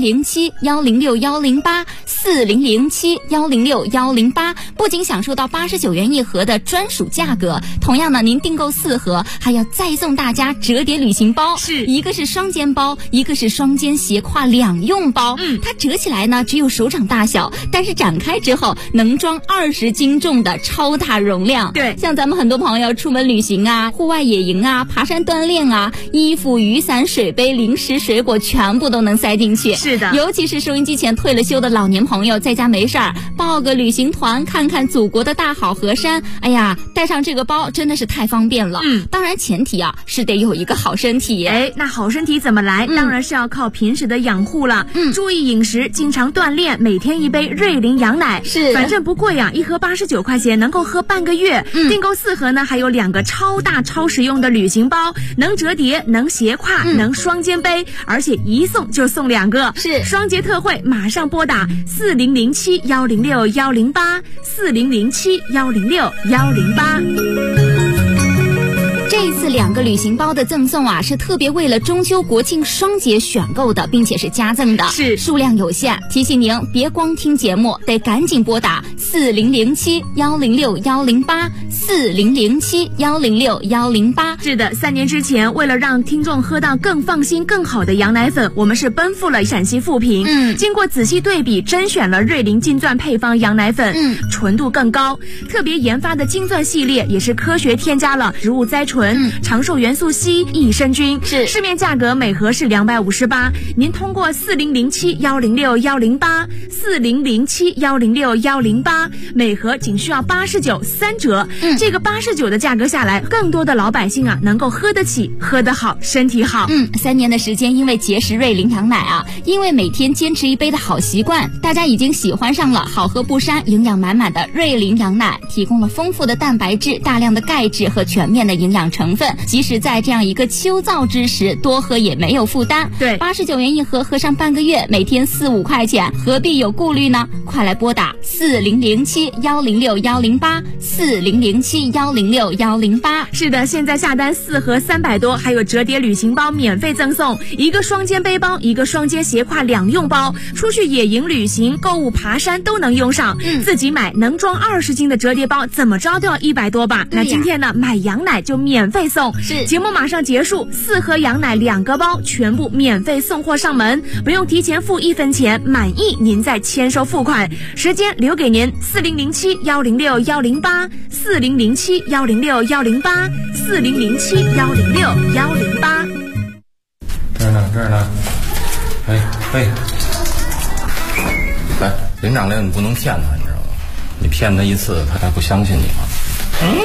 4007-106-108 4007-106-108，不仅享受到89元1盒的专属价格，同样呢，您订购4盒还要再送大家折叠旅行包，一个是双肩包，一个是双肩斜挎2用包。它折起来呢只有手掌大小，但是展开之后能装20斤重的超大容量。 对， 像咱们很多朋友出门旅行啊、户外野营啊、爬山锻炼啊，衣服、雨伞、水杯、零食、水果全部都能塞进去。 是的， 尤其是收音机前退了休的老年朋友，在家没事儿报个旅行团，看看祖国的大好河山，哎呀，带上这个包真的是太方便了。当然前提啊是得有一个好身体。 那好身体怎么来？当然是要靠平时的养护了。注意饮食，经常锻炼，每天1杯瑞麟羊奶。 是， 反正不贵呀，1盒89块钱，能够喝半个月。订购4盒呢，还有2个超大超实用的旅行包，能折叠，能斜挎，能双肩背，而且一送就送2个。 是， 双节特惠，马上拨打4007-106-108 4007-106-108。 这次2个旅行包的赠送啊，是特别为了中秋国庆双节选购的，并且是加赠的， 是数量有限，提醒您别光听节目，得赶紧拨打4007-106-108 4007-106-108。 是的，3年之前，为了让听众喝到更放心、更好的羊奶粉，我们是奔赴了陕西富平。经过仔细对比，甄选了瑞麟金钻配方羊奶粉，纯度更高，特别研发的金钻系列也是科学添加了植物甾醇、长寿元素硒、益生菌。 是， 市面价格每盒是258，您通过4007-106-108 4007-106-108，每盒仅需要89，3折。这个89的价格下来，更多的老百姓啊能够喝得起、喝得好、身体好。 3年的时间，因为节食瑞麟羊奶啊，因为每天坚持1杯的好习惯，大家已经喜欢上了好喝不膻、营养满满的瑞麟羊奶，提供了丰富的蛋白质、大量的钙质和全面的营养成分，即使在这样一个秋燥之时，多喝也没有负担。 对 ，89元1盒，喝上半个月，每天4、5块钱，何必有顾虑呢？快来拨打4007-106-108 4007-106-108。 是的，现在下单4盒300多，还有折叠旅行包免费赠送，一个双肩背包，一个双肩斜挎2用包，出去野营旅行、购物爬山都能用上。自己买能装20斤的折叠包，怎么着都要100多吧？那今天呢，买羊奶就免费送。 是， 节目马上结束，4盒羊奶2个包，全部免费送货上门，不用提前付1分钱，满意您再签收付款。时间留给您，4007-106-108 4007-106-108 4007-106-108。 这儿呢。 喂，来，林长令你不能骗他，你知道吗？你骗他一次，他还不相信你吗？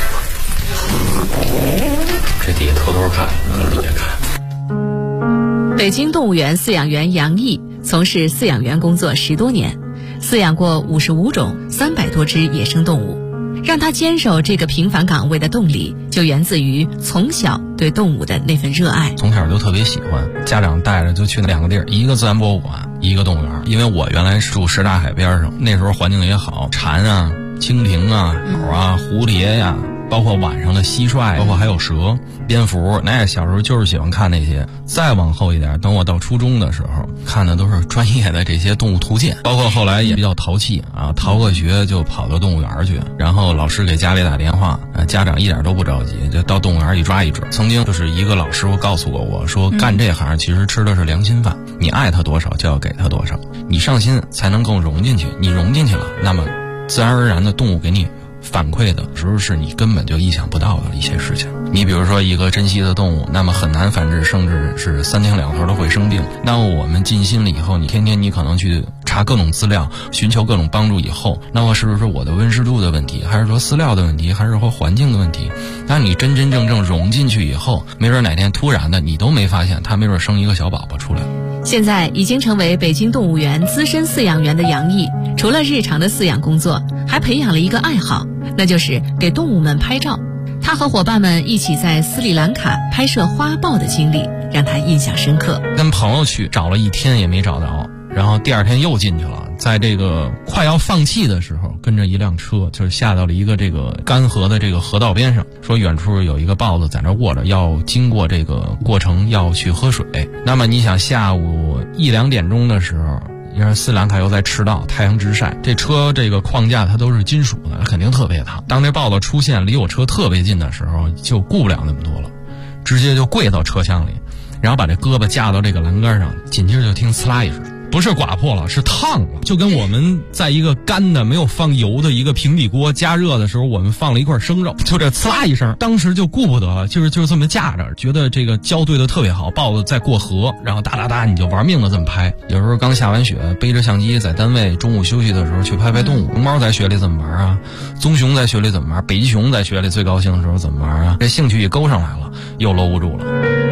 这底下偷偷看，底下看。 北京动物园饲养员杨毅从事饲养员工作10多年，饲养过55种300多只野生动物。让他坚守这个平凡岗位的动力，就源自于从小对动物的那份热爱。 从小就特别喜欢，家长带着就去那2个地儿，一个自然博物馆，一个动物园。因为我原来是住什刹海边上，那时候环境也好，蝉啊、蜻蜓啊、鸟啊、蝴蝶呀，包括晚上的蟋蟀，包括还有蛇、蝙蝠，那小时候就是喜欢看那些。再往后一点，等我到初中的时候，看的都是专业的这些动物图鉴，包括后来也比较淘气啊，逃个学就跑到动物园去，然后老师给家里打电话，家长一点都不着急，就到动物园一抓一只。曾经就是一个老师傅告诉过我说，干这行其实吃的是良心饭，你爱他多少就要给他多少，你上心才能够融进去，你融进去了，那么自然而然的动物给你反馈的时候是你根本就意想不到的一些事情。你比如说一个珍稀的动物，那么很难繁殖，甚至是3天2头都会生病。那我们尽心了以后，你天天你可能去查各种资料，寻求各种帮助以后，那么是不是我的温湿度的问题，还是说饲料的问题，还是说环境的问题？那你真真正正融进去以后，没准哪天突然的你都没发现，它没准生一个小宝宝出来。 现在已经成为北京动物园资深饲养员的杨毅，除了日常的饲养工作，还培养了一个爱好，那就是给动物们拍照。他和伙伴们一起在斯里兰卡拍摄花豹的经历让他印象深刻。 跟朋友去找了1天也没找着，然后第2天又进去了，在这个快要放弃的时候，跟着一辆车就是下到了一个这个干涸的这个河道边上，说远处有一个豹子在那卧着，要经过这个过程要去喝水。那么你想下午1、2点钟的时候，因为斯里兰卡又在赤道，太阳直晒，这车这个框架它都是金属的，它肯定特别烫。当这豹子出现离我车特别近的时候，就顾不了那么多了，直接就跪到车厢里，然后把这胳膊架到这个栏杆上，紧接着就听呲啦一声，不是刮破了，是烫了，就跟我们在一个干的没有放油的一个平底锅加热的时候，我们放了一块生肉，就这呲啦一声，当时就顾不得了，就是这么架着，觉得这个胶对的特别好，豹子在过河，然后哒哒哒你就玩命的这么拍。有时候刚下完雪，背着相机在单位中午休息的时候去拍拍动物。熊猫在雪里怎么玩啊？棕熊在雪里怎么玩？北极熊在雪里最高兴的时候怎么玩啊？这兴趣一勾上来了，又搂不住了。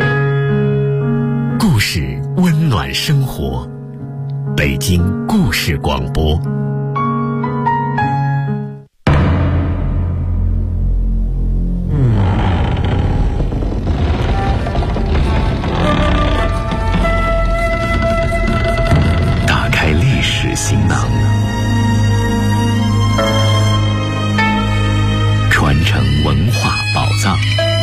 故事温暖生活，北京故事广播。打开历史行囊，传承文化宝藏。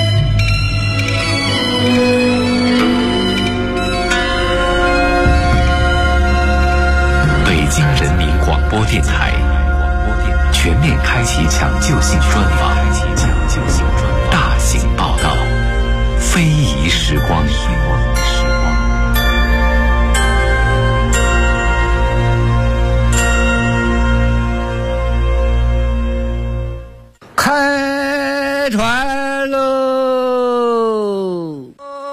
北京人民广播电台全面开启抢救性专访，大型报道，非遗时光。 开船喽！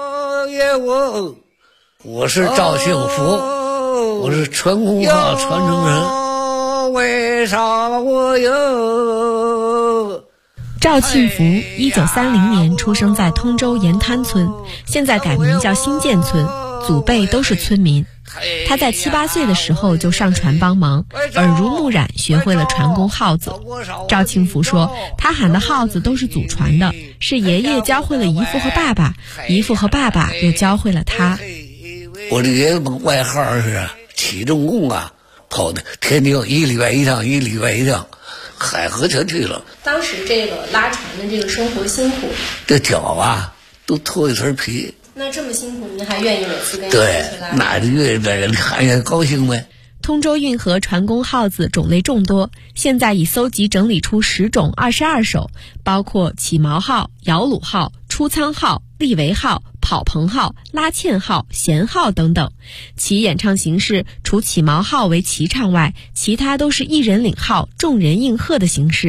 我是赵幸福，我是传功号传承人。为啥我有？ 赵庆福1930年出生在通州沿滩村，现在改名叫新建村，祖辈都是村民。他在7、8岁的时候就上船帮忙，耳濡目染学会了传功号子。赵庆福说，他喊的号子都是祖传的，是爷爷教会了姨父和爸爸，姨父和爸爸又教会了他。 我的爷爷外号是起重工啊，跑的天津1礼拜1趟，1礼拜1趟，海河全去了。 当时这个拉船的这个生活辛苦， 这脚啊都脱一层皮。 那这么辛苦，您还愿意每次跟对，那就愿意在看见高兴呗。 通州运河传功号子种类众多，现在已搜集整理出10种22首，包括起锚号、摇橹号、出舱号、立桅号、跑棚号、拉纤号、弦号等等。其演唱形式除起锚号为齐唱外，其他都是一人领号，众人应和的形式。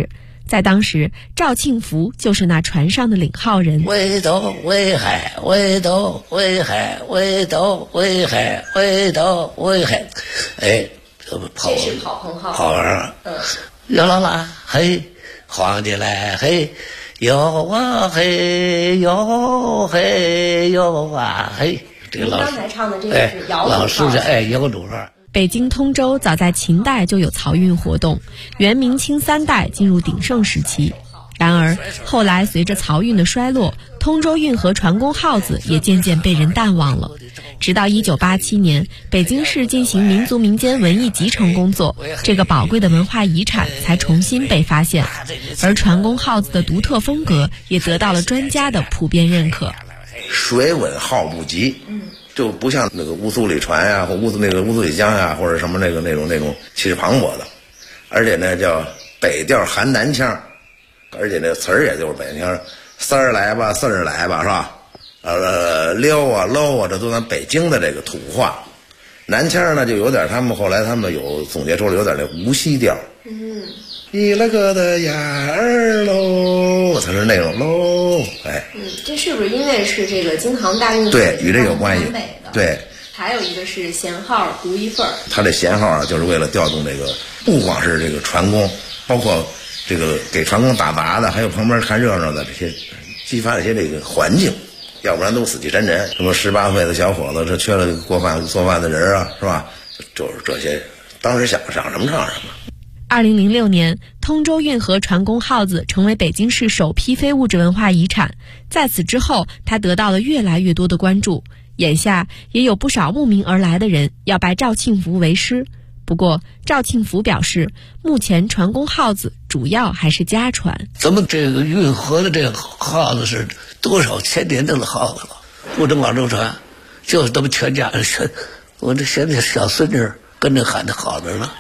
在当时，赵庆福就是那船上的领号人。 围斗围海，围斗围海，围斗围海，围斗围海。哎， 这是跑棚号。 跑上，哟啦啦，嘿，皇帝来，嘿，哟啊嘿，哟嘿，哟啊嘿。这个刚才唱的这个是摇老师的摇主号。 北京通州早在秦代就有漕运活动，元明清3代进入鼎盛时期。然而后来随着漕运的衰落，通州运河船工号子也渐渐被人淡忘了。直到1987年，北京市进行民族民间文艺集成工作，这个宝贵的文化遗产才重新被发现，而船工号子的独特风格也得到了专家的普遍认可。 水稳号不急，就不像那个乌苏里船呀，或乌苏里江呀，或者什么那种气势磅礴的，而且呢叫北调含南腔，而且那词儿也就是北腔，三儿来吧，四儿来吧，是吧？溜啊搂啊，这都咱北京的这个土话。南腔呢就有点，后来他们有总结出来有点那无锡调。一了个的呀儿喽，它是那种喽，哎。 这是不是因为是这个京杭大运河？ 对，与这有关系。对。 还有一个是弦号独一份儿。 它这弦号啊，就是为了调动这个，不光是这个船工，包括这个给船工打杂的，还有旁边看热闹的这些，激发一些这个环境，要不然都死气沉沉。什么18岁的小伙子，这缺了做饭的人啊，是吧？就是这些，当时想什么唱什么。 2006年，通州运河船工号子成为北京市首批非物质文化遗产。在此之后，它得到了越来越多的关注。眼下也有不少慕名而来的人要拜赵庆福为师。不过，赵庆福表示，目前船工号子主要还是家传。 咱们这个运河的这个号子是多少千年的号子了，不能往这传，就是咱们全家人我这现在小孙女跟着喊的号子呢。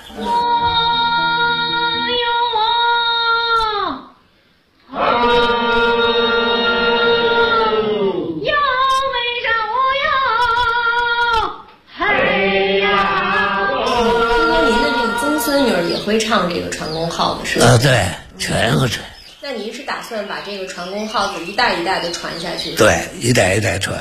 会唱这个船工号子是吧？ 对，全会传。 那你是打算把这个船工号子一代一代的传下去？ 对，一代一代传。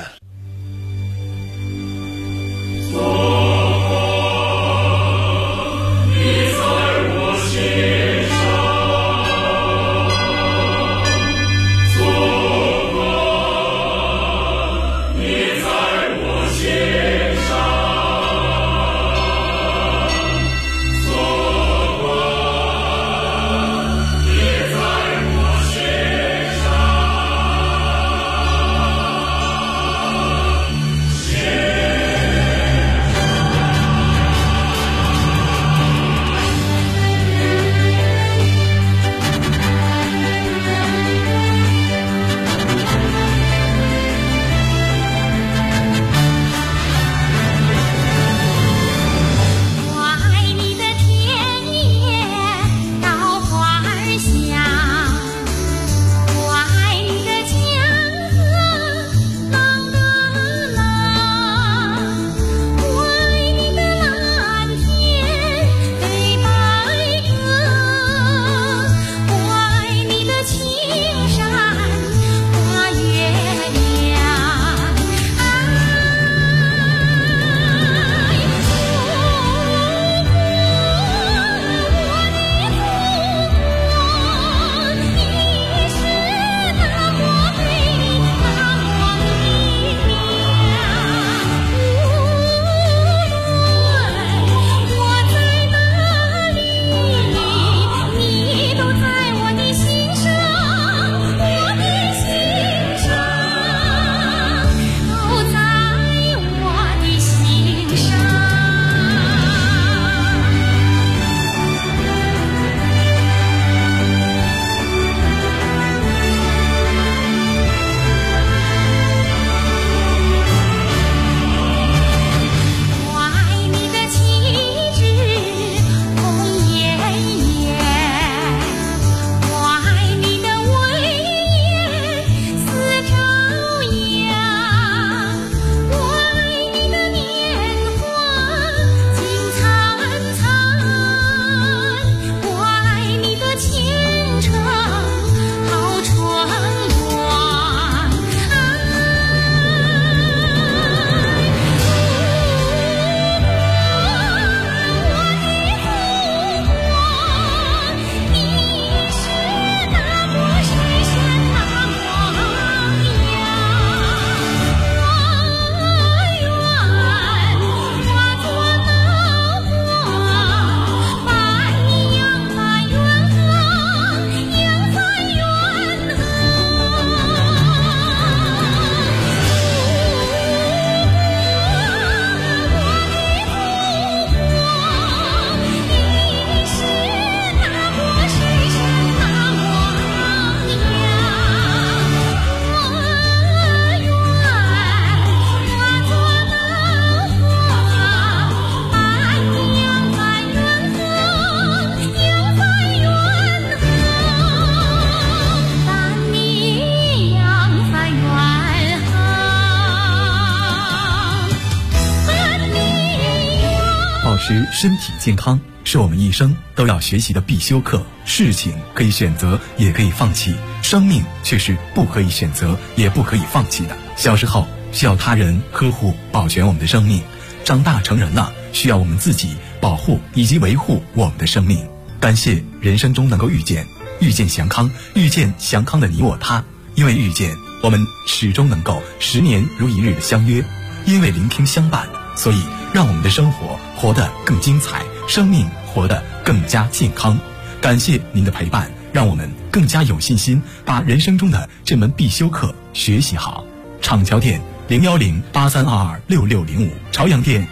持身体健康是我们一生都要学习的必修课。事情可以选择，也可以放弃，生命却是不可以选择，也不可以放弃的。小时候需要他人呵护保全我们的生命，长大成人了需要我们自己保护以及维护我们的生命。感谢人生中能够遇见祥康，遇见祥康的你我他。因为遇见，我们始终能够10年如一日的相约；因为聆听相伴，所以让我们的生活活得更精彩，生命活得更加健康。感谢您的陪伴，让我们更加有信心把人生中的这门必修课学习好。厂桥店01083226605，朝阳店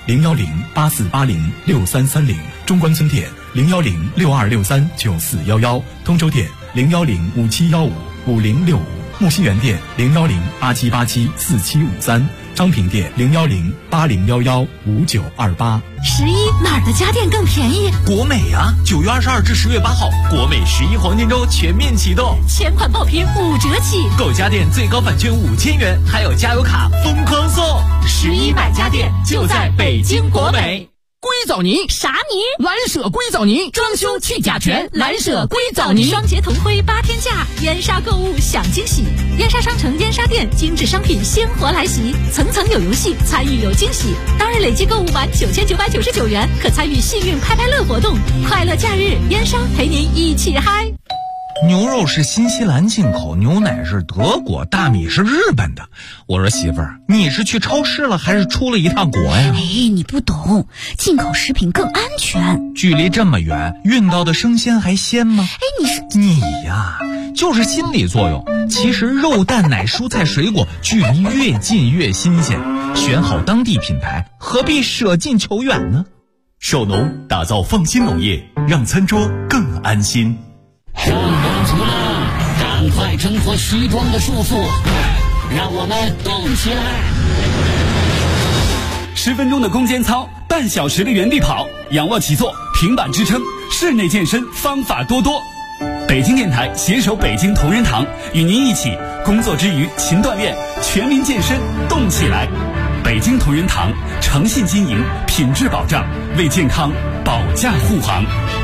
01084806330，中关村店01062639411，通州店01057155065，木樨园店01087874753，昌平店01080115928。 11哪儿的家电更便宜？ 国美啊！9月22至10月8号，国美11黄金周全面启动， 全款爆品5折起， 购家电最高返券5000元，还有加油卡疯狂送。 11买家电就在北京国美。 硅藻泥啥泥？ 蓝舍硅藻泥，装修去甲醛，蓝舍硅藻泥， 双节同辉8天价，燕莎购物享惊喜，燕莎商城燕莎店精致商品鲜活来袭，层层有游戏，参与有惊喜。当日累计购物满9999元，可参与幸运拍拍乐活动，快乐假日，燕莎陪您一起嗨。 牛肉是新西兰进口，牛奶是德国，大米是日本的。我说媳妇儿，你是去超市了还是出了一趟国呀？ 哎，你不懂，进口食品更安全。 距离这么远，运到的生鲜还鲜吗？ 哎， 你呀，就是心理作用。其实肉蛋奶蔬菜水果距离越近越新鲜，选好当地品牌，何必舍近求远呢？ 首农打造放心农业，让餐桌更安心。 上班族们，赶快挣脱西装的束缚，让我们动起来 ！10分钟的攻坚操，半小时的原地跑，仰卧起坐，平板支撑，室内健身方法多多。北京电台携手北京同仁堂，与您一起工作之余勤锻炼，全民健身动起来。北京同仁堂诚信经营，品质保障，为健康保驾护航。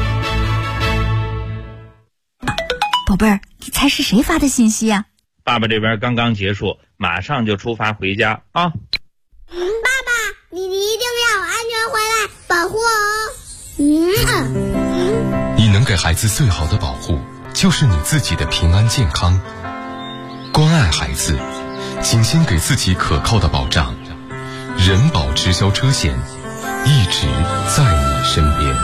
宝贝儿，你猜是谁发的信息呀？ 爸爸这边刚刚结束，马上就出发回家啊！ 爸爸，你一定要安全回来，保护我哦。 你能给孩子最好的保护，就是你自己的平安健康。关爱孩子，精心给自己可靠的保障。人保直销车险，一直在你身边。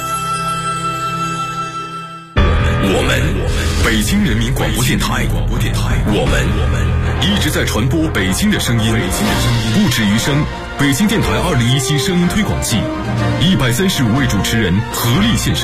我们北京人民广播电台，我们一直在传播北京的声音，不止于声。北京电台2017声音推广季，135位主持人合力献声。